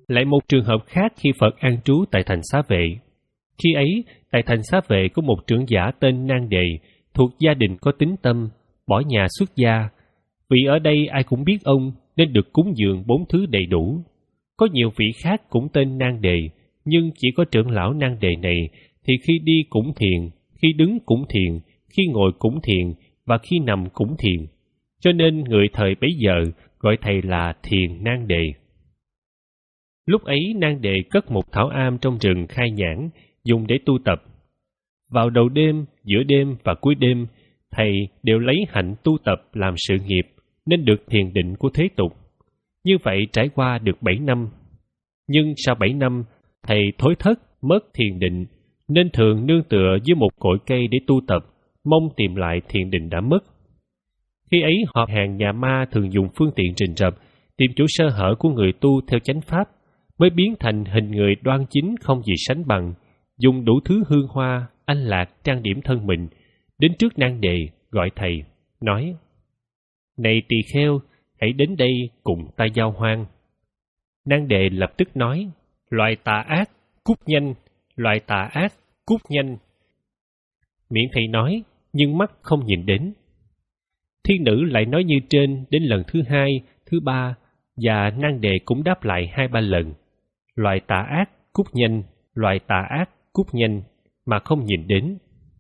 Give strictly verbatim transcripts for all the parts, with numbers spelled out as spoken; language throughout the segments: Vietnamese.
Lại một trường hợp khác khi Phật an trú tại thành Xá Vệ. Khi ấy, tại thành Xá Vệ có một trưởng giả tên Nan Đề, thuộc gia đình có tín tâm, bỏ nhà xuất gia. Vì ở đây ai cũng biết ông nên được cúng dường bốn thứ đầy đủ. Có nhiều vị khác cũng tên Nan Đề, nhưng chỉ có trưởng lão Nan Đề này thì khi đi cũng thiền, khi đứng cũng thiền, khi ngồi cũng thiền và khi nằm cũng thiền. Cho nên người thời bấy giờ gọi thầy là Thiền Nan Đề. Lúc ấy Nan Đề cất một thảo am trong rừng Khai Nhãn, dùng để tu tập. Vào đầu đêm, giữa đêm và cuối đêm, thầy đều lấy hạnh tu tập làm sự nghiệp, nên được thiền định của thế tục. Như vậy trải qua được bảy năm. Nhưng sau bảy năm, thầy thối thất, mất thiền định, nên thường nương tựa dưới một cội cây để tu tập, mong tìm lại thiền định đã mất. Khi ấy họ hàng nhà ma thường dùng phương tiện rình rập, tìm chỗ sơ hở của người tu theo chánh pháp, mới biến thành hình người đoan chính không gì sánh bằng, dùng đủ thứ hương hoa, anh lạc trang điểm thân mình, đến trước Nan Đề gọi thầy, nói: "Này tỳ kheo, hãy đến đây cùng ta giao hoan." Nan Đề lập tức nói: "Loại tà ác, cút nhanh, loại tà ác, cút nhanh." Miệng thầy nói, nhưng mắt không nhìn đến. Thiên nữ lại nói như trên đến lần thứ hai, thứ ba, và Nan Đề cũng đáp lại hai ba lần: "Loại tà ác, cút nhanh, loại tà ác, cút nhanh", mà không nhìn đến.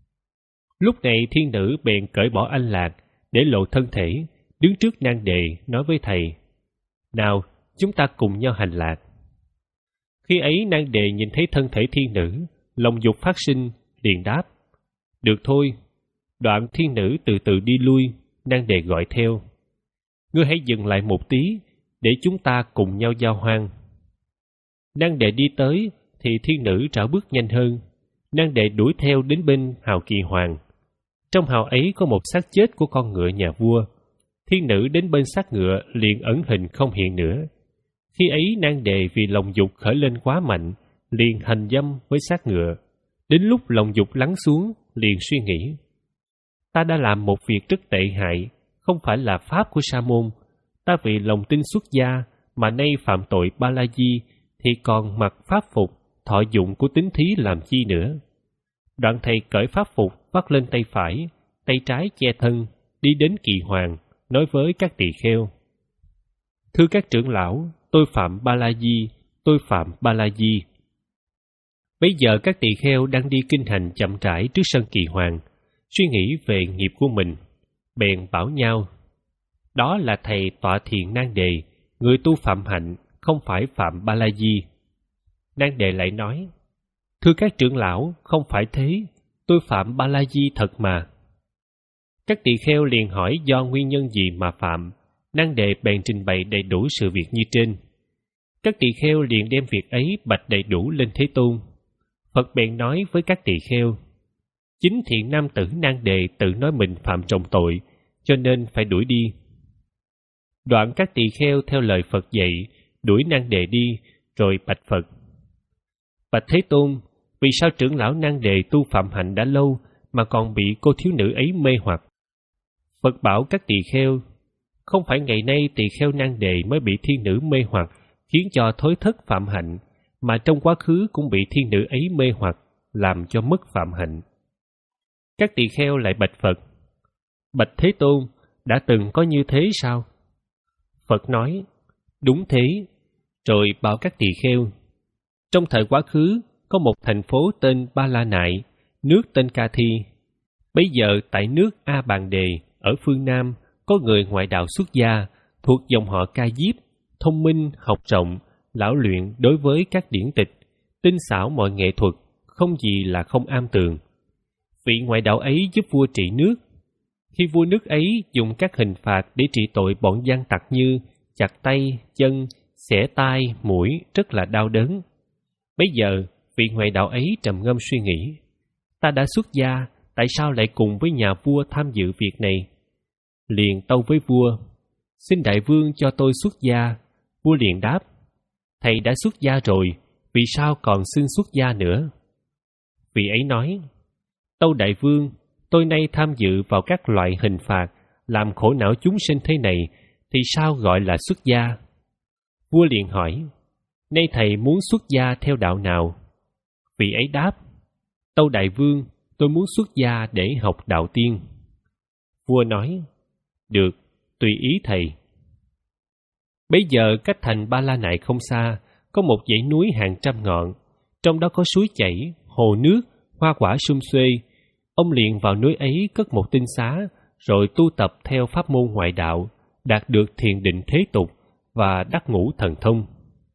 Lúc này thiên nữ bèn cởi bỏ anh lạc, để lộ thân thể, đứng trước Nan Đề nói với thầy: "Nào, chúng ta cùng nhau hành lạc." Khi ấy Nan Đề nhìn thấy thân thể thiên nữ, lòng dục phát sinh, liền đáp: "Được thôi." Đoạn thiên nữ từ từ đi lui, Nan Đề gọi theo: "Ngươi hãy dừng lại một tí, để chúng ta cùng nhau giao hoan." Nan Đề đi tới, thì thiên nữ trảo bước nhanh hơn. Nan Đề đuổi theo đến bên hào Kỳ Hoàng. Trong hào ấy có một xác chết của con ngựa nhà vua. Thiên nữ đến bên xác ngựa liền ẩn hình không hiện nữa. Khi ấy Nan Đề vì lòng dục khởi lên quá mạnh, liền hành dâm với xác ngựa. Đến lúc lòng dục lắng xuống, liền suy nghĩ: "Ta đã làm một việc rất tệ hại, không phải là pháp của Sa môn. Ta vì lòng tin xuất gia mà nay phạm tội Ba La Di, thì còn mặc pháp phục, thọ dụng của tín thí làm chi nữa." Đoạn thầy cởi pháp phục vắt lên tay phải, tay trái che thân, đi đến Kỳ Hoàng, nói với các tỳ kheo: "Thưa các trưởng lão, tôi phạm Ba La Di, tôi phạm Ba La Di." Bây giờ các tỳ kheo đang đi kinh hành chậm rãi trước sân Kỳ Hoàng, suy nghĩ về nghiệp của mình, bèn bảo nhau: "Đó là thầy tọa thiền Nan Đề, người tu phạm hạnh, không phải phạm Ba La Di." Nan Đề lại nói: "Thưa các trưởng lão, không phải thế, tôi phạm Ba La Di thật mà." Các tỳ kheo liền hỏi do nguyên nhân gì mà phạm. Nan Đề bèn trình bày đầy đủ sự việc như trên. Các tỳ kheo liền đem việc ấy bạch đầy đủ lên Thế Tôn. Phật bèn nói với các tỳ kheo: "Chính thiện nam tử Nan Đề tự nói mình phạm trọng tội, cho nên phải đuổi đi." Đoạn các tỳ kheo theo lời Phật dạy, đuổi Nan Đề đi, rồi bạch Phật: "Bạch Thế Tôn, vì sao trưởng lão Nan Đề tu phạm hạnh đã lâu mà còn bị cô thiếu nữ ấy mê hoặc?" Phật bảo các tỳ kheo: "Không phải ngày nay tỳ kheo Nan Đề mới bị thiên nữ mê hoặc khiến cho thối thất phạm hạnh, mà trong quá khứ cũng bị thiên nữ ấy mê hoặc làm cho mất phạm hạnh." Các tỳ kheo lại bạch Phật: "Bạch Thế Tôn, đã từng có như thế sao?" Phật nói: "Đúng thế." Rồi bảo các tỳ kheo: "Trong thời quá khứ có một thành phố tên Ba La Nại, nước tên Ca Thi. Bây giờ tại nước A Bàn Đề ở phương Nam có người ngoại đạo xuất gia thuộc dòng họ Ca Diếp, thông minh, học rộng, lão luyện đối với các điển tịch, tinh xảo mọi nghệ thuật, không gì là không am tường. Vị ngoại đạo ấy giúp vua trị nước. Khi vua nước ấy dùng các hình phạt để trị tội bọn gian tặc như chặt tay, chân, xẻ tai, mũi rất là đau đớn. Bây giờ vị ngoại đạo ấy trầm ngâm suy nghĩ: ta đã xuất gia, tại sao lại cùng với nhà vua tham dự việc này? Liền tâu với vua: xin đại vương cho tôi xuất gia. Vua liền đáp: thầy đã xuất gia rồi, vì sao còn xin xuất gia nữa? Vị ấy nói: tâu đại vương, tôi nay tham dự vào các loại hình phạt làm khổ não chúng sinh thế này, thì sao gọi là xuất gia? Vua liền hỏi: nay thầy muốn xuất gia theo đạo nào? Vị ấy đáp: Tâu đại vương, tôi muốn xuất gia để học đạo tiên. Vua nói: Được, tùy ý thầy. Bấy giờ cách thành Ba La Nại không xa, có một dãy núi hàng trăm ngọn, trong đó có suối chảy, hồ nước, hoa quả sum xuê. Ông liền vào núi ấy cất một tinh xá, rồi tu tập theo pháp môn ngoại đạo, đạt được thiền định thế tục và đắc ngũ thần thông.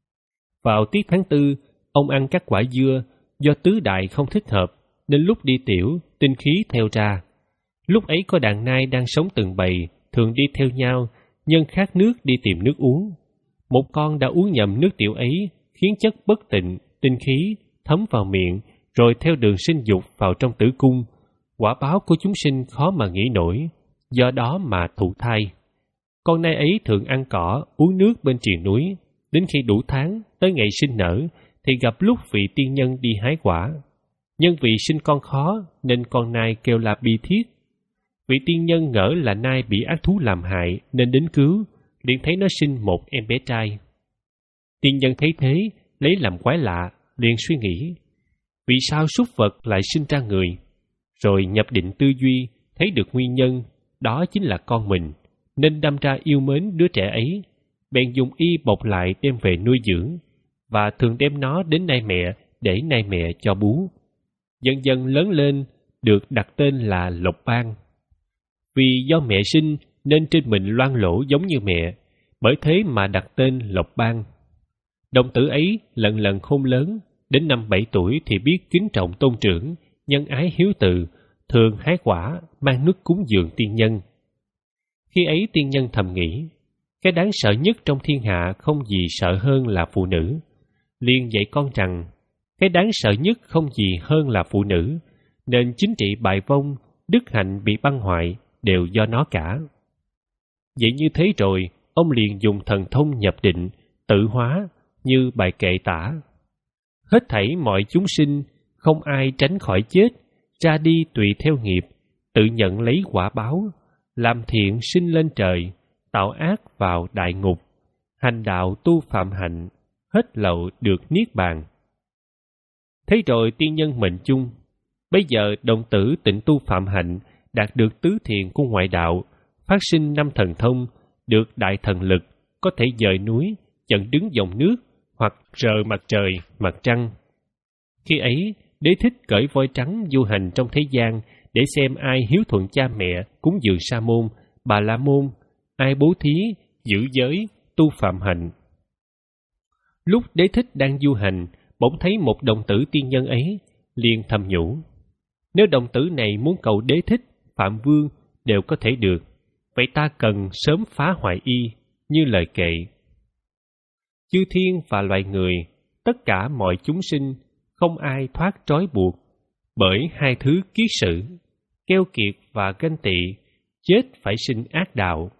Vào tiết tháng tư, ông ăn các quả dưa, do tứ đại không thích hợp, nên lúc đi tiểu, tinh khí theo ra. Lúc ấy có đàn nai đang sống từng bầy, thường đi theo nhau, nhân khát nước đi tìm nước uống. Một con đã uống nhầm nước tiểu ấy, khiến chất bất tịnh, tinh khí thấm vào miệng, rồi theo đường sinh dục vào trong tử cung. Quả báo của chúng sinh khó mà nghĩ nổi, do đó mà thụ thai. Con nai ấy thường ăn cỏ, uống nước bên triền núi, đến khi đủ tháng, tới ngày sinh nở, thì gặp lúc vị tiên nhân đi hái quả. Nhân vì sinh con khó, nên con nai kêu là bi thiết. Vị tiên nhân ngỡ là nai bị ác thú làm hại, nên đến cứu, liền thấy nó sinh một em bé trai. Tiên nhân thấy thế, lấy làm quái lạ, liền suy nghĩ: vì sao súc vật lại sinh ra người? Rồi nhập định tư duy, thấy được nguyên nhân, đó chính là con mình, nên đâm ra yêu mến đứa trẻ ấy, bèn dùng y bọc lại đem về nuôi dưỡng, và thường đem nó đến nai mẹ để nai mẹ cho bú. Dần dần lớn lên, được đặt tên là Lộc Ban. Vì do mẹ sinh nên trên mình loang lỗ giống như mẹ, bởi thế mà đặt tên Lộc Ban. Đồng tử ấy lần lần khôn lớn, đến năm bảy tuổi thì biết kính trọng tôn trưởng, nhân ái hiếu từ, thường hái quả, mang nước cúng dường tiên nhân. Khi ấy tiên nhân thầm nghĩ, cái đáng sợ nhất trong thiên hạ không gì sợ hơn là phụ nữ. Liền dạy con rằng, cái đáng sợ nhất không gì hơn là phụ nữ, nên chính trị bại vong, đức hạnh bị băng hoại, đều do nó cả. Vậy như thế rồi, ông liền dùng thần thông nhập định, tự hóa, như bài kệ tả: hết thảy mọi chúng sinh, không ai tránh khỏi chết, ra đi tùy theo nghiệp, tự nhận lấy quả báo, làm thiện sinh lên trời, tạo ác vào đại ngục, hành đạo tu phạm hạnh, hết lậu được niết bàn. Thế rồi tiên nhân mệnh chung, bây giờ đồng tử tịnh tu phạm hạnh, đạt được tứ thiền của ngoại đạo, phát sinh năm thần thông, được đại thần lực, có thể dời núi, chặn đứng dòng nước, hoặc rờ mặt trời, mặt trăng. Khi ấy, Đế Thích cởi voi trắng du hành trong thế gian để xem ai hiếu thuận cha mẹ, cúng dường Sa môn, Bà La môn, ai bố thí, giữ giới, tu phạm hạnh. Lúc Đế Thích đang du hành, bỗng thấy một đồng tử tiên nhân ấy, liền thầm nhủ: nếu đồng tử này muốn cầu Đế Thích, Phạm Vương đều có thể được, vậy ta cần sớm phá hoại y, như lời kệ: chư thiên và loài người, tất cả mọi chúng sinh, không ai thoát trói buộc, bởi hai thứ kiết sử, keo kiệt và ganh tị, chết phải sinh ác đạo.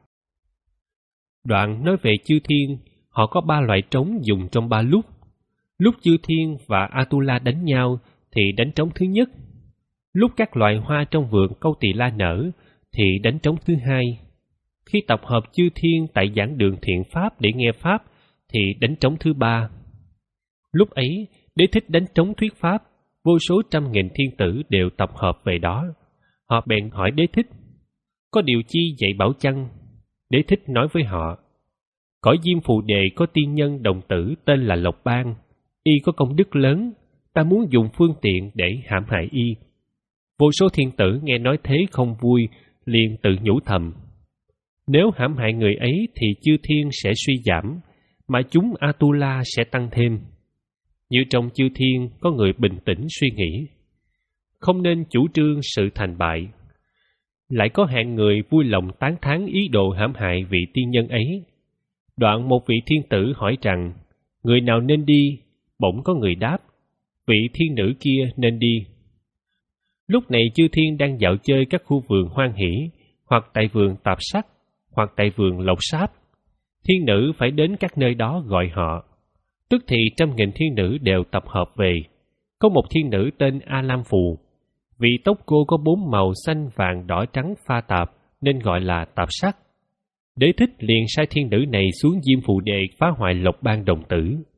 Đoạn nói về chư thiên, họ có ba loại trống dùng trong ba lúc. Lúc chư thiên và Atula đánh nhau thì đánh trống thứ nhất. Lúc các loài hoa trong vườn Câu Tỳ La nở thì đánh trống thứ hai. Khi tập hợp chư thiên tại giảng đường thiện pháp để nghe pháp thì đánh trống thứ ba. Lúc ấy, Đế Thích đánh trống thuyết pháp, vô số trăm nghìn thiên tử đều tập hợp về đó. Họ bèn hỏi Đế Thích: có điều chi dạy bảo chăng? Đế Thích nói với họ: cõi Diêm Phù Đề có tiên nhân đồng tử tên là Lộc Ban, y có công đức lớn, ta muốn dùng phương tiện để hãm hại y. Vô số thiên tử nghe nói thế không vui, liền tự nhủ thầm: nếu hãm hại người ấy thì chư thiên sẽ suy giảm, mà chúng Atula sẽ tăng thêm. Như trong chư thiên có người bình tĩnh suy nghĩ, không nên chủ trương sự thành bại. Lại có hạng người vui lòng tán thán ý đồ hãm hại vị tiên nhân ấy. Đoạn một vị thiên tử hỏi rằng, người nào nên đi? Bỗng có người đáp, vị thiên nữ kia nên đi. Lúc này chư thiên đang dạo chơi các khu vườn hoan hỷ, hoặc tại vườn tạp sắc, hoặc tại vườn lộc sáp. Thiên nữ phải đến các nơi đó gọi họ. Tức thì trăm nghìn thiên nữ đều tập hợp về. Có một thiên nữ tên A Lam Phù. Vì tóc cô có bốn màu xanh, vàng, đỏ, trắng pha tạp, nên gọi là tạp sắc. Đế Thích liền sai thiên nữ này xuống Diêm Phù Đề phá hoại Lộc Ban đồng tử.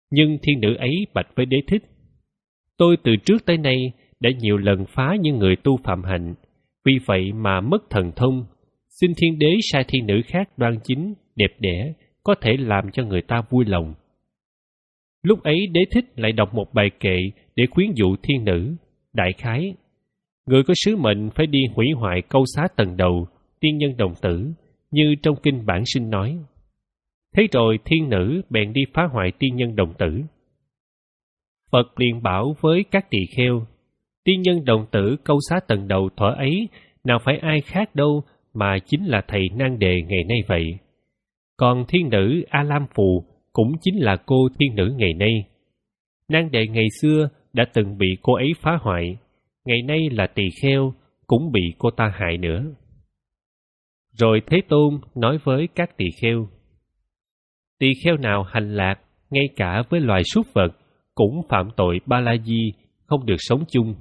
Nhưng thiên nữ ấy bạch với Đế Thích: tôi từ trước tới nay đã nhiều lần phá những người tu phạm hạnh, vì vậy mà mất thần thông. Xin thiên đế sai thiên nữ khác đoan chính, đẹp đẽ, có thể làm cho người ta vui lòng. Lúc ấy Đế Thích lại đọc một bài kệ để khuyến dụ thiên nữ. Đại khái: người có sứ mệnh phải đi hủy hoại câu xá tầng đầu, tiên nhân đồng tử, như trong kinh Bản Sinh nói. Thế rồi thiên nữ bèn đi phá hoại tiên nhân đồng tử. Phật liền bảo với các tỳ kheo: tiên nhân đồng tử câu xá tầng đầu thuở ấy nào phải ai khác đâu mà chính là thầy Nan Đề ngày nay vậy. Còn thiên nữ A Lam Phù cũng chính là cô thiên nữ ngày nay. Nan Đề ngày xưa đã từng bị cô ấy phá hoại, ngày nay là tỳ kheo cũng bị cô ta hại nữa. Rồi Thế Tôn nói với các tỳ kheo: tỳ kheo nào hành lạc ngay cả với loài súc vật cũng phạm tội ba la di, không được sống chung.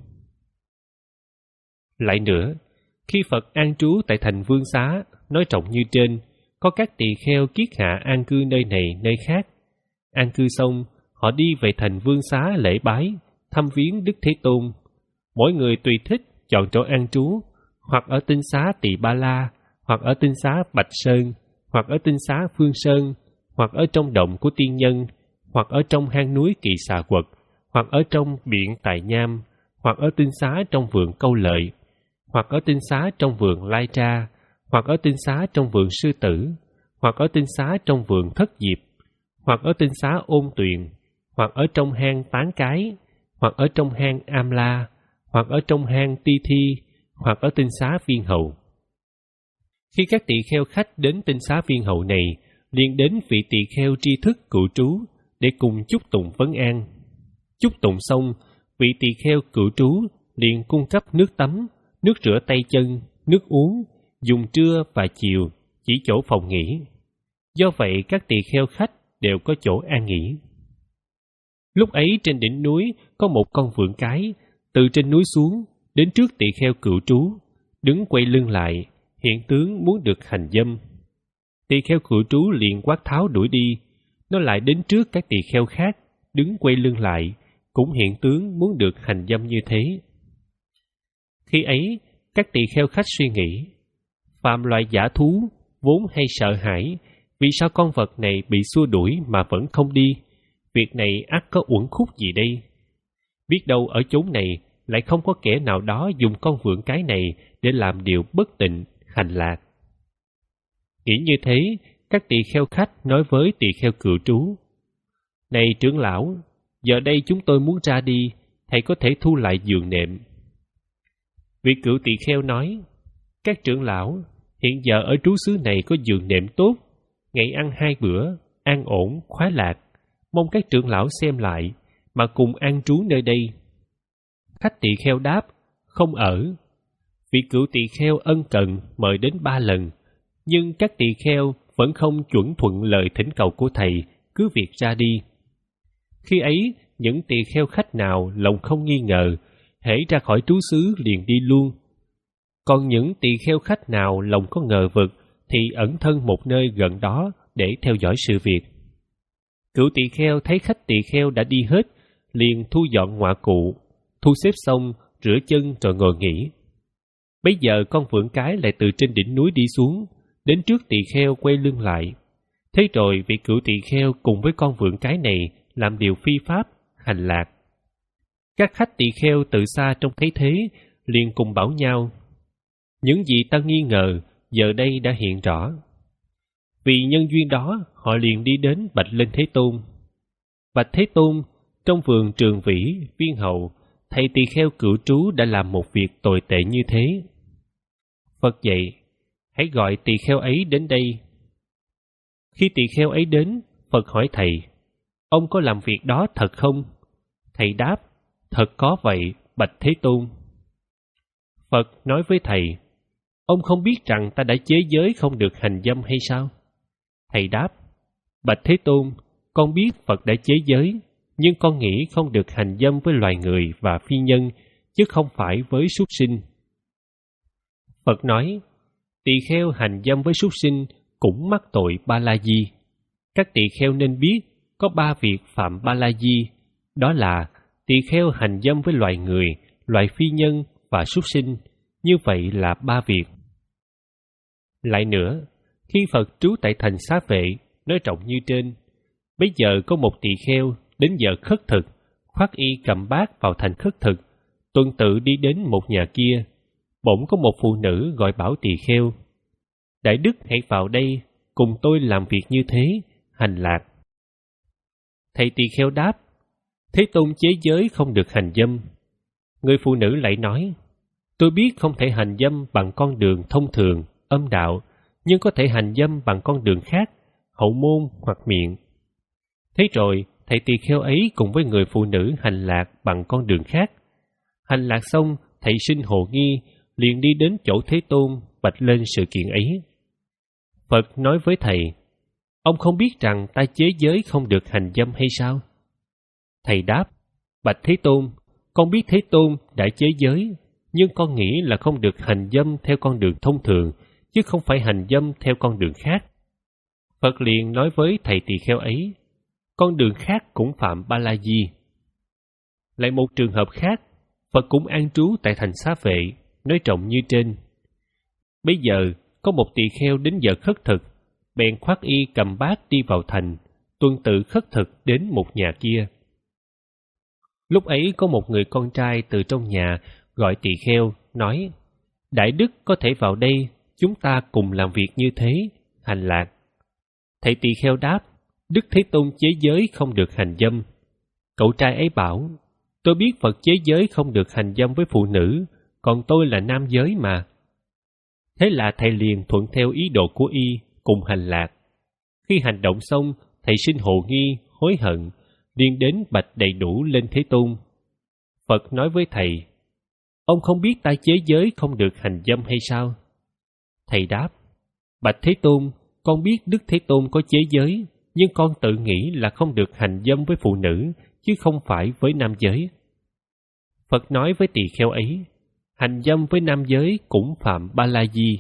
Lại nữa, khi Phật an trú tại thành Vương Xá, nói trọng như trên, có các tỳ kheo kiết hạ an cư nơi này nơi khác. An cư xong, họ đi về thành Vương Xá lễ bái, thăm viếng Đức Thế Tôn. Mỗi người tùy thích chọn chỗ an trú, hoặc ở tinh xá Tỳ Ba La, hoặc ở tinh xá Bạch Sơn, hoặc ở tinh xá Phương Sơn, hoặc ở trong động của tiên nhân, hoặc ở trong hang núi Kỳ Xà Quật, hoặc ở trong biển Tài Nham, hoặc ở tinh xá trong vườn Câu Lợi, hoặc ở tinh xá trong vườn Lai Tra, hoặc ở tinh xá trong vườn Sư Tử, hoặc ở tinh xá trong vườn Thất Diệp, hoặc ở tinh xá Ôn Tuyền, hoặc ở trong hang Tán Cái, hoặc ở trong hang Am La, hoặc ở trong hang Ti Thi, hoặc ở tinh xá Viên Hậu. Khi các tỳ kheo khách đến tinh xá Viên Hậu này, liền đến vị tỳ kheo tri thức cựu trú để cùng chúc tụng vấn an. Chúc tụng xong, vị tỳ kheo cựu trú liền cung cấp nước tắm, nước rửa tay chân, nước uống, dùng trưa và chiều, chỉ chỗ phòng nghỉ. Do vậy các tỳ kheo khách đều có chỗ an nghỉ. Lúc ấy trên đỉnh núi có một con vượn cái, từ trên núi xuống, đến trước tỳ kheo cựu trú, đứng quay lưng lại, hiện tướng muốn được hành dâm. Tỳ kheo cựu trú liền quát tháo đuổi đi. Nó lại đến trước các tỳ kheo khác, đứng quay lưng lại, cũng hiện tướng muốn được hành dâm như thế. Khi ấy, các tỳ kheo khách suy nghĩ: phàm loài dã thú vốn hay sợ hãi, vì sao con vật này bị xua đuổi mà vẫn không đi? Việc này ắt có uẩn khúc gì đây? Biết đâu ở chốn này lại không có kẻ nào đó dùng con vượn cái này để làm điều bất tịnh, hành lạc. Nghĩ như thế, các tỳ kheo khách nói với tỳ kheo cựu trú: này trưởng lão, giờ đây chúng tôi muốn ra đi, thầy có thể thu lại giường nệm. Vị cựu tỳ kheo nói: các trưởng lão, hiện giờ ở trú xứ này có giường nệm tốt, ngày ăn hai bữa, an ổn, khoái lạc, mong các trưởng lão xem lại, mà cùng an trú nơi đây. Khách tỳ kheo đáp: không ở. Vị cựu tỳ kheo ân cần mời đến ba lần, nhưng các tỳ kheo vẫn không chuẩn thuận lời thỉnh cầu của thầy, cứ việc ra đi. Khi ấy, những tỳ kheo khách nào lòng không nghi ngờ, hễ ra khỏi trú xứ liền đi luôn. Còn những tỳ kheo khách nào lòng có ngờ vực, thì ẩn thân một nơi gần đó để theo dõi sự việc. Cựu tỳ kheo thấy khách tỳ kheo đã đi hết, liền thu dọn ngoại cụ, thu xếp xong, rửa chân rồi ngồi nghỉ. Bấy giờ con vượn cái lại từ trên đỉnh núi đi xuống, đến trước tỳ kheo quay lưng lại. Thế rồi vị cựu tỳ kheo cùng với con vượn cái này làm điều phi pháp, hành lạc. Các khách tỳ kheo từ xa trông thấy thế, liền cùng bảo nhau: những gì ta nghi ngờ giờ đây đã hiện rõ. Vì nhân duyên đó, họ liền đi đến bạch lên Thế Tôn. Bạch Thế Tôn, trong vườn Trường Vĩ, Viên Hậu, thầy tỳ kheo cựu trú đã làm một việc tồi tệ như thế. Phật dạy: hãy gọi tỳ kheo ấy đến đây. Khi tỳ kheo ấy đến, Phật hỏi thầy: ông có làm việc đó thật không? Thầy đáp: thật có vậy, bạch Thế Tôn. Phật nói với thầy: ông không biết rằng ta đã chế giới không được hành dâm hay sao? Thầy đáp: bạch Thế Tôn, con biết Phật đã chế giới, nhưng con nghĩ không được hành dâm với loài người và phi nhân, chứ không phải với súc sinh. Phật nói: tỳ kheo hành dâm với súc sinh cũng mắc tội ba la di. Các tỳ kheo nên biết, có ba việc phạm ba la di, đó là tỳ kheo hành dâm với loài người, loài phi nhân và súc sinh. Như vậy là ba việc. Lại nữa, khi Phật trú tại thành Xá Vệ, nói rộng như trên, bây giờ có một tỳ kheo đến giờ khất thực, khoác y cầm bát vào thành khất thực, tuần tự đi đến một nhà kia. Bỗng có một phụ nữ gọi bảo tỳ kheo: Đại đức hãy vào đây, cùng tôi làm việc như thế, hành lạc. Thầy tỳ kheo đáp: Thế Tôn chế giới không được hành dâm. Người phụ nữ lại nói: Tôi biết không thể hành dâm bằng con đường thông thường, âm đạo, nhưng có thể hành dâm bằng con đường khác, hậu môn hoặc miệng. Thế rồi, thầy tỳ kheo ấy cùng với người phụ nữ hành lạc bằng con đường khác. Hành lạc xong, thầy sinh hồ nghi, liền đi đến chỗ Thế Tôn, bạch lên sự kiện ấy. Phật nói với thầy: Ông không biết rằng ta chế giới không được hành dâm hay sao? Thầy đáp: Bạch Thế Tôn, con biết Thế Tôn đã chế giới, nhưng con nghĩ là không được hành dâm theo con đường thông thường, chứ không phải hành dâm theo con đường khác. Phật liền nói với thầy tỳ kheo ấy: Con đường khác cũng phạm ba la di. Lại một trường hợp khác, Phật cũng an trú tại thành Xá Vệ, nói rộng như trên. Bây giờ có một tỳ kheo đến giờ khất thực, bèn khoác y cầm bát đi vào thành, tuần tự khất thực đến một nhà kia. Lúc ấy có một người con trai từ trong nhà gọi tỳ kheo, nói: Đại đức có thể vào đây, chúng ta cùng làm việc như thế, hành lạc. Thầy tỳ kheo đáp: Đức Thế Tôn chế giới không được hành dâm. Cậu trai ấy bảo: Tôi biết Phật chế giới không được hành dâm với phụ nữ, còn tôi là nam giới mà. Thế là thầy liền thuận theo ý đồ của y, cùng hành lạc. Khi hành động xong, thầy sinh hồ nghi, hối hận, liền đến bạch đầy đủ lên Thế Tôn. Phật nói với thầy: Ông không biết ta chế giới không được hành dâm hay sao? Thầy đáp: Bạch Thế Tôn, con biết Đức Thế Tôn có chế giới, nhưng con tự nghĩ là không được hành dâm với phụ nữ, chứ không phải với nam giới. Phật nói với tỳ kheo ấy: Hành dâm với nam giới cũng phạm ba la di.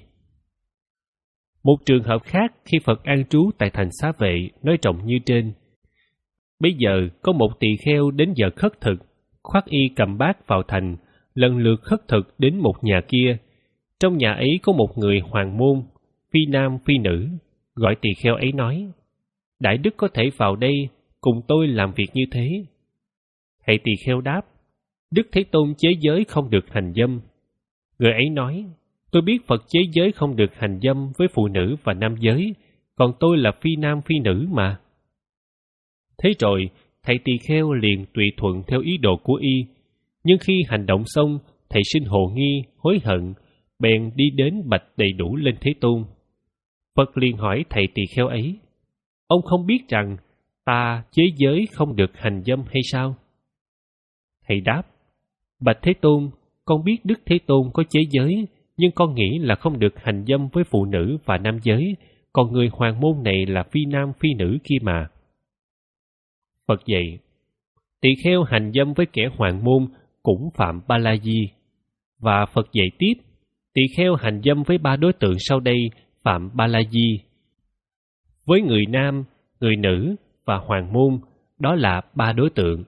Một trường hợp khác, khi Phật an trú tại thành Xá Vệ, nói rộng như trên. Bây giờ có một tỳ kheo đến giờ khất thực, khoác y cầm bát vào thành, lần lượt khất thực đến một nhà kia. Trong nhà ấy có một người hoàng môn, phi nam phi nữ, gọi tỳ kheo ấy nói: Đại đức có thể vào đây, cùng tôi làm việc như thế. Thầy tỳ kheo đáp: Đức Thế Tôn chế giới không được hành dâm. Người ấy nói: Tôi biết Phật chế giới không được hành dâm với phụ nữ và nam giới, còn tôi là phi nam phi nữ mà. Thế rồi, thầy tỳ kheo liền tùy thuận theo ý đồ của y. Nhưng khi hành động xong, thầy sinh hồ nghi, hối hận, bèn đi đến bạch đầy đủ lên Thế Tôn. Phật liền hỏi thầy tỳ kheo ấy: Ông không biết rằng ta chế giới không được hành dâm hay sao? Thầy đáp: Bạch Thế Tôn, con biết Đức Thế Tôn có chế giới, nhưng con nghĩ là không được hành dâm với phụ nữ và nam giới, còn người hoàng môn này là phi nam phi nữ kia mà. Phật dạy: Tỳ kheo hành dâm với kẻ hoàng môn cũng phạm ba la di. Và Phật dạy tiếp: Tỳ kheo hành dâm với ba đối tượng sau đây phạm ba la di. Với người nam, người nữ và hoàng môn, đó là ba đối tượng.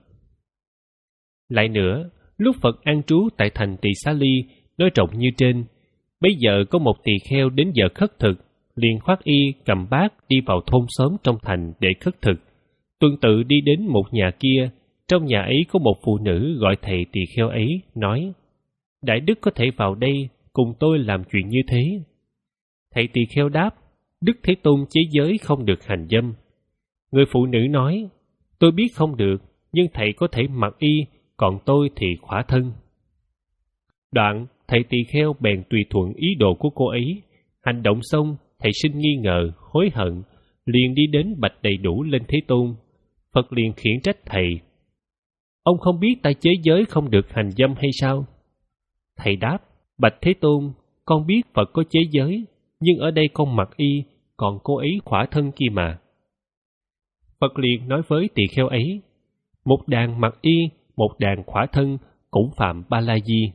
Lại nữa, lúc Phật an trú tại thành Tỳ Xá Ly, nói rộng như trên, bây giờ có một tỳ kheo đến giờ khất thực, liền khoác y cầm bát đi vào thôn xóm trong thành để khất thực, tuần tự đi đến một nhà kia. Trong nhà ấy có một phụ nữ gọi thầy tỳ kheo ấy, nói: Đại đức có thể vào đây, cùng tôi làm chuyện như thế. Thầy tỳ kheo đáp: Đức Thế Tôn chế giới không được hành dâm. Người phụ nữ nói: Tôi biết không được, nhưng thầy có thể mặc y, còn tôi thì khỏa thân. Đoạn, thầy tỳ kheo bèn tùy thuận ý đồ của cô ấy. Hành động xong, thầy sinh nghi ngờ, hối hận, liền đi đến bạch đầy đủ lên Thế Tôn. Phật liền khiển trách thầy: Ông không biết ta chế giới không được hành dâm hay sao? Thầy đáp: Bạch Thế Tôn, con biết Phật có chế giới, nhưng ở đây con mặc y, còn cô ấy khỏa thân kia mà. Phật liền nói với tỳ kheo ấy: Một đàn mặc y, một đàn khỏa thân cũng phạm ba la di.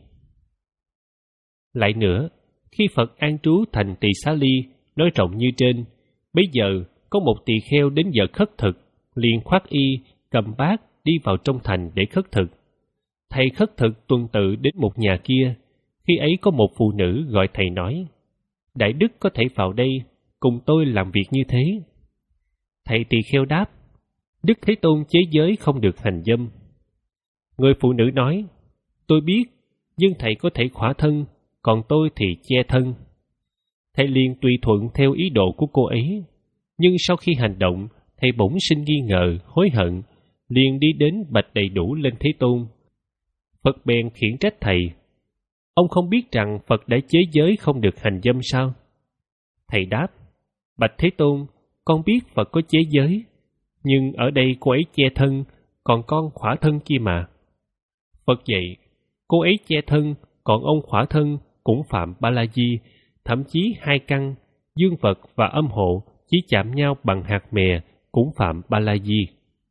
Lại nữa, khi Phật an trú thành Tỳ Xá Ly, nói rộng như trên, bây giờ có một tỳ kheo đến giờ khất thực, liền khoác y, cầm bát đi vào trong thành để khất thực. Thầy khất thực tuần tự đến một nhà kia, khi ấy có một phụ nữ gọi thầy nói: Đại đức có thể vào đây, cùng tôi làm việc như thế. Thầy tỳ kheo đáp: Đức Thế Tôn chế giới không được hành dâm. Người phụ nữ nói: Tôi biết, nhưng thầy có thể khỏa thân, còn tôi thì che thân. Thầy liền tùy thuận theo ý đồ của cô ấy, nhưng sau khi hành động, thầy bỗng sinh nghi ngờ, hối hận, liền đi đến bạch đầy đủ lên Thế Tôn. Phật bèn khiển trách thầy: Ông không biết rằng Phật đã chế giới không được hành dâm sao? Thầy đáp: Bạch Thế Tôn, con biết Phật có chế giới, nhưng ở đây cô ấy che thân, còn con khỏa thân kia mà. Phật dạy: Cô ấy che thân, còn ông khỏa thân cũng phạm ba la di, thậm chí hai căn, dương vật và âm hộ chỉ chạm nhau bằng hạt mè cũng phạm ba la di.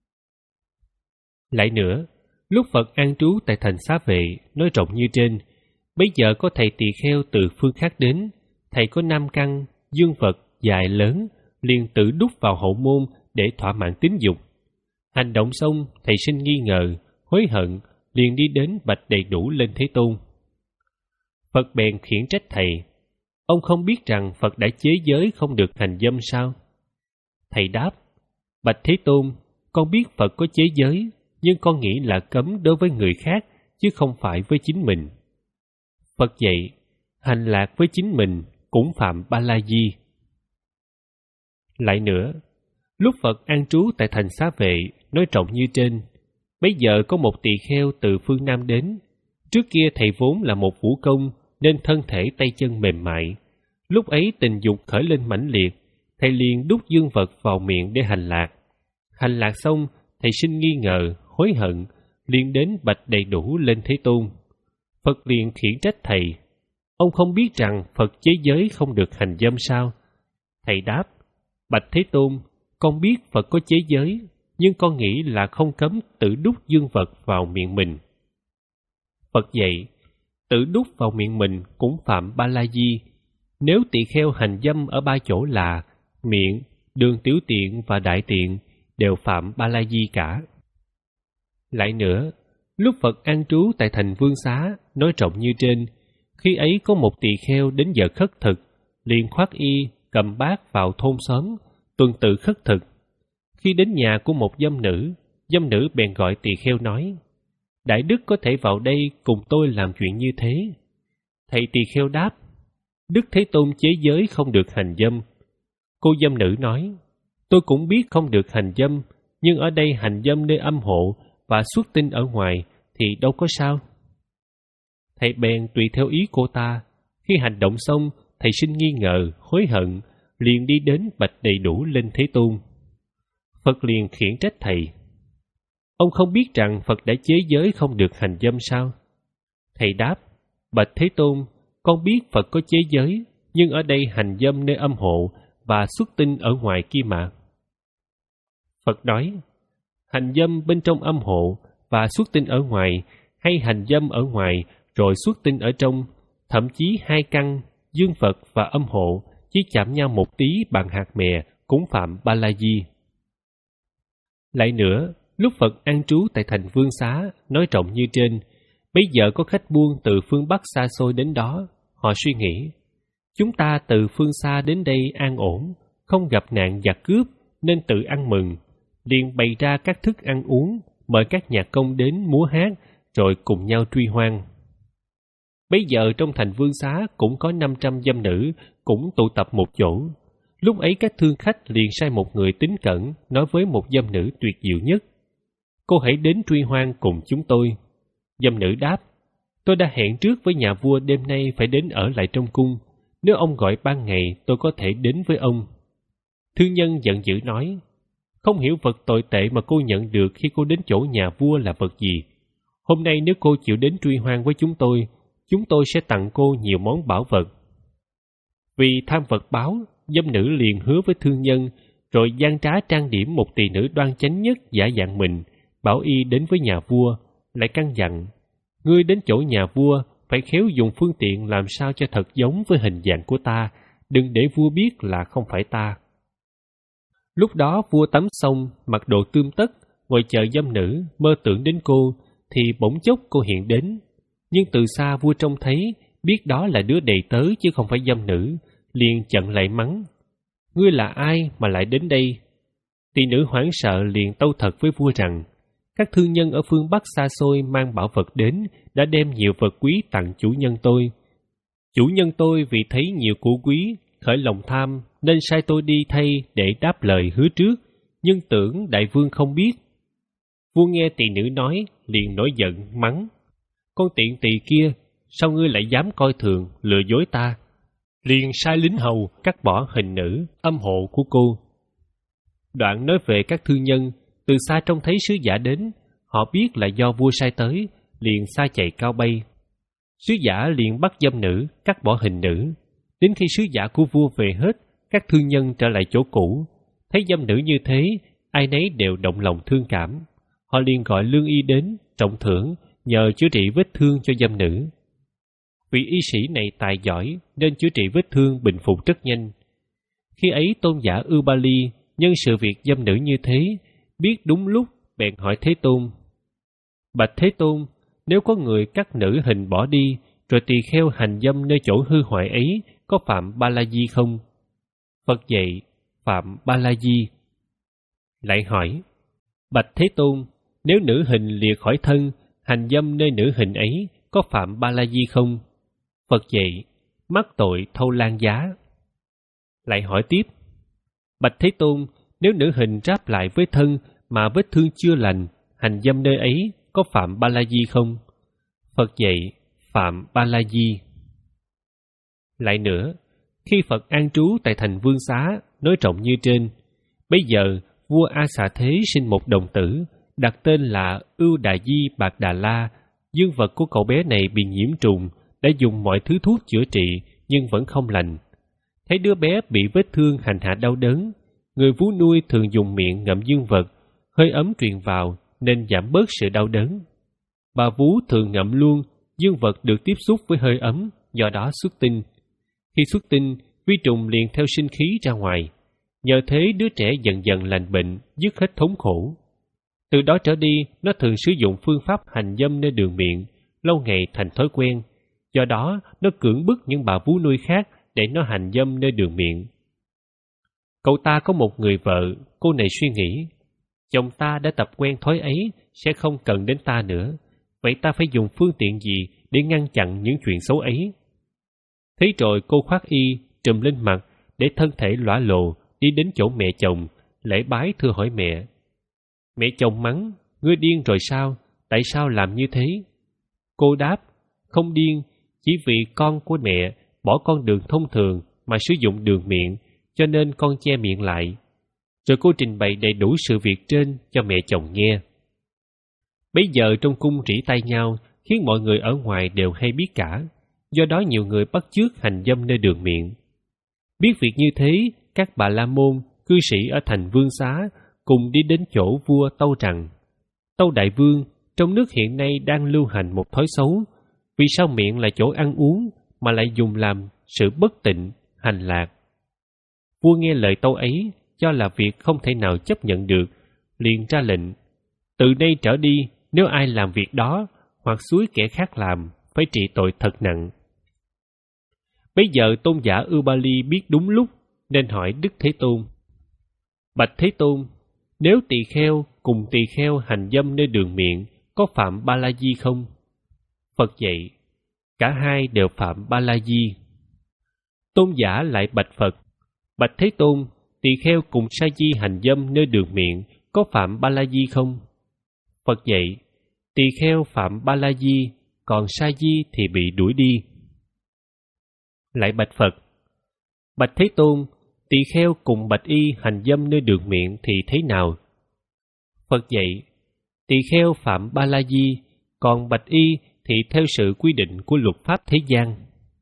Lại nữa, lúc Phật an trú tại thành Xá Vệ nói rộng như trên, bấy giờ có thầy tỳ kheo từ phương khác đến. Thầy có năm căn, dương vật dài lớn, liền tự đút vào hậu môn để thỏa mãn tính dục. Hành động xong, thầy sinh nghi ngờ, hối hận, liền đi đến bạch đầy đủ lên Thế Tôn. Phật bèn khiển trách thầy: Ông không biết rằng Phật đã chế giới không được hành dâm sao? Thầy đáp: Bạch Thế Tôn, con biết Phật có chế giới, nhưng con nghĩ là cấm đối với người khác, chứ không phải với chính mình. Phật dạy: Hành lạc với chính mình cũng phạm ba la di. Lại nữa, lúc Phật an trú tại thành Xá Vệ nói rộng như trên, bấy giờ có một tỳ kheo từ phương Nam đến. Trước kia thầy vốn là một vũ công, nên thân thể tay chân mềm mại. Lúc ấy tình dục khởi lên mãnh liệt, thầy liền đút dương vật vào miệng để hành lạc. Hành lạc xong, thầy sinh nghi ngờ, hối hận, liền đến bạch đầy đủ lên Thế Tôn. Phật liền khiển trách thầy: Ông không biết rằng Phật chế giới không được hành dâm sao? Thầy đáp: Bạch Thế Tôn, con biết Phật có chế giới, nhưng con nghĩ là không cấm tự đút dương vật vào miệng mình. Phật dạy: Tự đút vào miệng mình cũng phạm ba la di. Nếu tỳ kheo hành dâm ở ba chỗ là miệng, đường tiểu tiện và đại tiện, đều phạm ba la di cả. Lại nữa, lúc Phật an trú tại thành Vương Xá nói rộng như trên, khi ấy có một tỳ kheo đến giờ khất thực, liền khoác y, cầm bát vào thôn xóm, tuần tự khất thực. Khi đến nhà của một dâm nữ, dâm nữ bèn gọi tỳ kheo nói: Đại đức có thể vào đây cùng tôi làm chuyện như thế. Thầy tỳ kheo đáp: Đức Thế Tôn chế giới không được hành dâm. Cô dâm nữ nói: Tôi cũng biết không được hành dâm, nhưng ở đây hành dâm nơi âm hộ và xuất tinh ở ngoài thì đâu có sao. Thầy bèn tùy theo ý cô ta. Khi hành động xong, thầy sinh nghi ngờ, hối hận, liền đi đến bạch đầy đủ lên Thế Tôn. Phật liền khiển trách thầy: Ông không biết rằng Phật đã chế giới không được hành dâm sao? Thầy đáp: Bạch Thế Tôn, con biết Phật có chế giới, nhưng ở đây hành dâm nơi âm hộ và xuất tinh ở ngoài kia mà. Phật nói: Hành dâm bên trong âm hộ và xuất tinh ở ngoài, hay hành dâm ở ngoài rồi xuất tinh ở trong, thậm chí hai căn, dương vật và âm hộ chỉ chạm nhau một tí bằng hạt mè cũng phạm ba la di. Lại nữa, lúc Phật an trú tại thành Vương Xá nói rộng như trên, bấy giờ có khách buôn từ phương Bắc xa xôi đến đó. Họ suy nghĩ: Chúng ta từ phương xa đến đây an ổn, không gặp nạn giặc cướp, nên tự ăn mừng, liền bày ra các thức ăn uống, mời các nhạc công đến múa hát, rồi cùng nhau truy hoan. Bấy giờ trong thành Vương Xá cũng có năm trăm dâm nữ cũng tụ tập một chỗ. Lúc ấy các thương khách liền sai một người tín cẩn nói với một dâm nữ tuyệt diệu nhất: Cô hãy đến truy hoan cùng chúng tôi. Dâm nữ đáp: Tôi đã hẹn trước với nhà vua đêm nay phải đến ở lại trong cung. Nếu ông gọi ban ngày, tôi có thể đến với ông. Thương nhân giận dữ nói: Không hiểu vật tồi tệ mà cô nhận được khi cô đến chỗ nhà vua là vật gì. Hôm nay nếu cô chịu đến truy hoan với chúng tôi, chúng tôi sẽ tặng cô nhiều món bảo vật. Vì tham vật báo, dâm nữ liền hứa với thương nhân, rồi gian trá trang điểm một tỳ nữ đoan chánh nhất giả dạng mình, bảo y đến với nhà vua, lại căn dặn: Ngươi đến chỗ nhà vua phải khéo dùng phương tiện làm sao cho thật giống với hình dạng của ta, đừng để vua biết là không phải ta. Lúc đó vua tắm xong, mặc đồ tươm tất, ngồi chờ dâm nữ, mơ tưởng đến cô, thì bỗng chốc cô hiện đến. Nhưng từ xa vua trông thấy, biết đó là đứa đầy tớ chứ không phải dâm nữ, liền chặn lại mắng: "Ngươi là ai mà lại đến đây?" Tỷ nữ hoảng sợ liền tâu thật với vua rằng các thương nhân ở phương Bắc xa xôi mang bảo vật đến, đã đem nhiều vật quý tặng chủ nhân tôi. Chủ nhân tôi vì thấy nhiều của quý, khởi lòng tham, nên sai tôi đi thay để đáp lời hứa trước, nhưng tưởng đại vương không biết. Vua nghe tỷ nữ nói, liền nổi giận, mắng: "Con tiện tỳ kia, sao ngươi lại dám coi thường, lừa dối ta?" Liền sai lính hầu cắt bỏ hình nữ, âm hộ của cô. Đoạn nói về các thương nhân, từ xa trông thấy sứ giả đến, họ biết là do vua sai tới, liền xa chạy cao bay. Sứ giả liền bắt dâm nữ, cắt bỏ hình nữ. Đến khi sứ giả của vua về hết, các thương nhân trở lại chỗ cũ. Thấy dâm nữ như thế, ai nấy đều động lòng thương cảm. Họ liền gọi lương y đến, trọng thưởng, nhờ chữa trị vết thương cho dâm nữ. Vị y sĩ này tài giỏi, nên chữa trị vết thương bình phục rất nhanh. Khi ấy tôn giả Ubali nhân sự việc dâm nữ như thế, biết đúng lúc, bèn hỏi Thế Tôn: "Bạch Thế Tôn, nếu có người cắt nữ hình bỏ đi, rồi tỳ kheo hành dâm nơi chỗ hư hoại ấy, có phạm ba la di không?" Phật dạy: "Phạm ba la di." Lại hỏi: "Bạch Thế Tôn, nếu nữ hình lìa khỏi thân, hành dâm nơi nữ hình ấy, có phạm ba la di không?" Phật dạy: "Mắc tội thâu lan giá." Lại hỏi tiếp: "Bạch Thế Tôn, nếu nữ hình ráp lại với thân mà vết thương chưa lành, hành dâm nơi ấy, có phạm ba la di không?" Phật dạy: "Phạm ba la di." Lại nữa, khi Phật an trú tại thành Vương Xá, nói rộng như trên, bây giờ vua A Xà Thế sinh một đồng tử, đặt tên là Ưu Đà Di Bạc Đà La. Dương vật của cậu bé này bị nhiễm trùng, đã dùng mọi thứ thuốc chữa trị nhưng vẫn không lành. Thấy đứa bé bị vết thương hành hạ đau đớn, người vú nuôi thường dùng miệng ngậm dương vật, hơi ấm truyền vào nên giảm bớt sự đau đớn. Bà vú thường ngậm luôn, dương vật được tiếp xúc với hơi ấm, do đó xuất tinh. Khi xuất tinh, vi trùng liền theo sinh khí ra ngoài. Nhờ thế đứa trẻ dần dần lành bệnh, dứt hết thống khổ. Từ đó trở đi, nó thường sử dụng phương pháp hành dâm nơi đường miệng, lâu ngày thành thói quen. Do đó, nó cưỡng bức những bà vú nuôi khác để nó hành dâm nơi đường miệng. Cậu ta có một người vợ, cô này suy nghĩ: chồng ta đã tập quen thói ấy, sẽ không cần đến ta nữa. Vậy ta phải dùng phương tiện gì để ngăn chặn những chuyện xấu ấy? Thế rồi cô khoác y, trùm lên mặt, để thân thể lõa lồ, đi đến chỗ mẹ chồng, lễ bái thưa hỏi mẹ. Mẹ chồng mắng: "Ngươi điên rồi sao? Tại sao làm như thế?" Cô đáp: "Không điên, chỉ vì con của mẹ bỏ con đường thông thường mà sử dụng đường miệng, cho nên con che miệng lại." Rồi cô trình bày đầy đủ sự việc trên cho mẹ chồng nghe. Bấy giờ trong cung rỉ tay nhau, khiến mọi người ở ngoài đều hay biết cả. Do đó nhiều người bắt chước hành dâm nơi đường miệng. Biết việc như thế, các bà la môn, cư sĩ ở thành Vương Xá cùng đi đến chỗ vua tâu rằng: "Tâu đại vương, trong nước hiện nay đang lưu hành một thói xấu. Vì sao miệng là chỗ ăn uống mà lại dùng làm sự bất tịnh, hành lạc?" Vua nghe lời tâu ấy, cho là việc không thể nào chấp nhận được, liền ra lệnh: "Từ nay trở đi, nếu ai làm việc đó hoặc xúi kẻ khác làm, phải trị tội thật nặng." Bấy giờ tôn giả Ubali biết đúng lúc, nên hỏi Đức Thế Tôn: "Bạch Thế Tôn, nếu tỳ kheo cùng tỳ kheo hành dâm nơi đường miệng, có phạm ba la di không?" Phật dạy: "Cả hai đều phạm ba la di." Tôn giả lại bạch Phật: "Bạch Thế Tôn, tỳ kheo cùng sa di hành dâm nơi đường miệng, có phạm ba la di không?" Phật dạy: "Tỳ kheo phạm ba la di, còn sa di thì bị đuổi đi." Lại bạch Phật: "Bạch Thế Tôn, tỳ kheo cùng bạch y hành dâm nơi đường miệng thì thế nào?" Phật dạy: "Tỳ kheo phạm ba la di, còn bạch y thì theo sự quy định của luật pháp thế gian."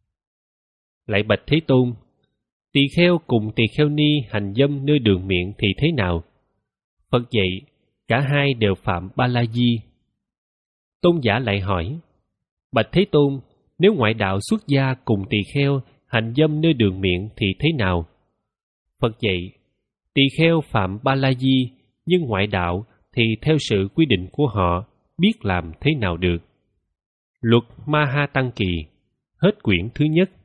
Lại bạch Thế Tôn: "Tỳ kheo cùng tỳ kheo ni hành dâm nơi đường miệng thì thế nào?" Phật dạy: "Cả hai đều phạm ba la di." Tôn giả lại hỏi: "Bạch Thế Tôn, nếu ngoại đạo xuất gia cùng tỳ kheo hành dâm nơi đường miệng thì thế nào?" Phật dạy: Tỳ kheo phạm ba la di, nhưng ngoại đạo thì theo sự quy định của họ, biết làm thế nào được. Luật Ma Ha Tăng Kỳ, hết quyển thứ nhất.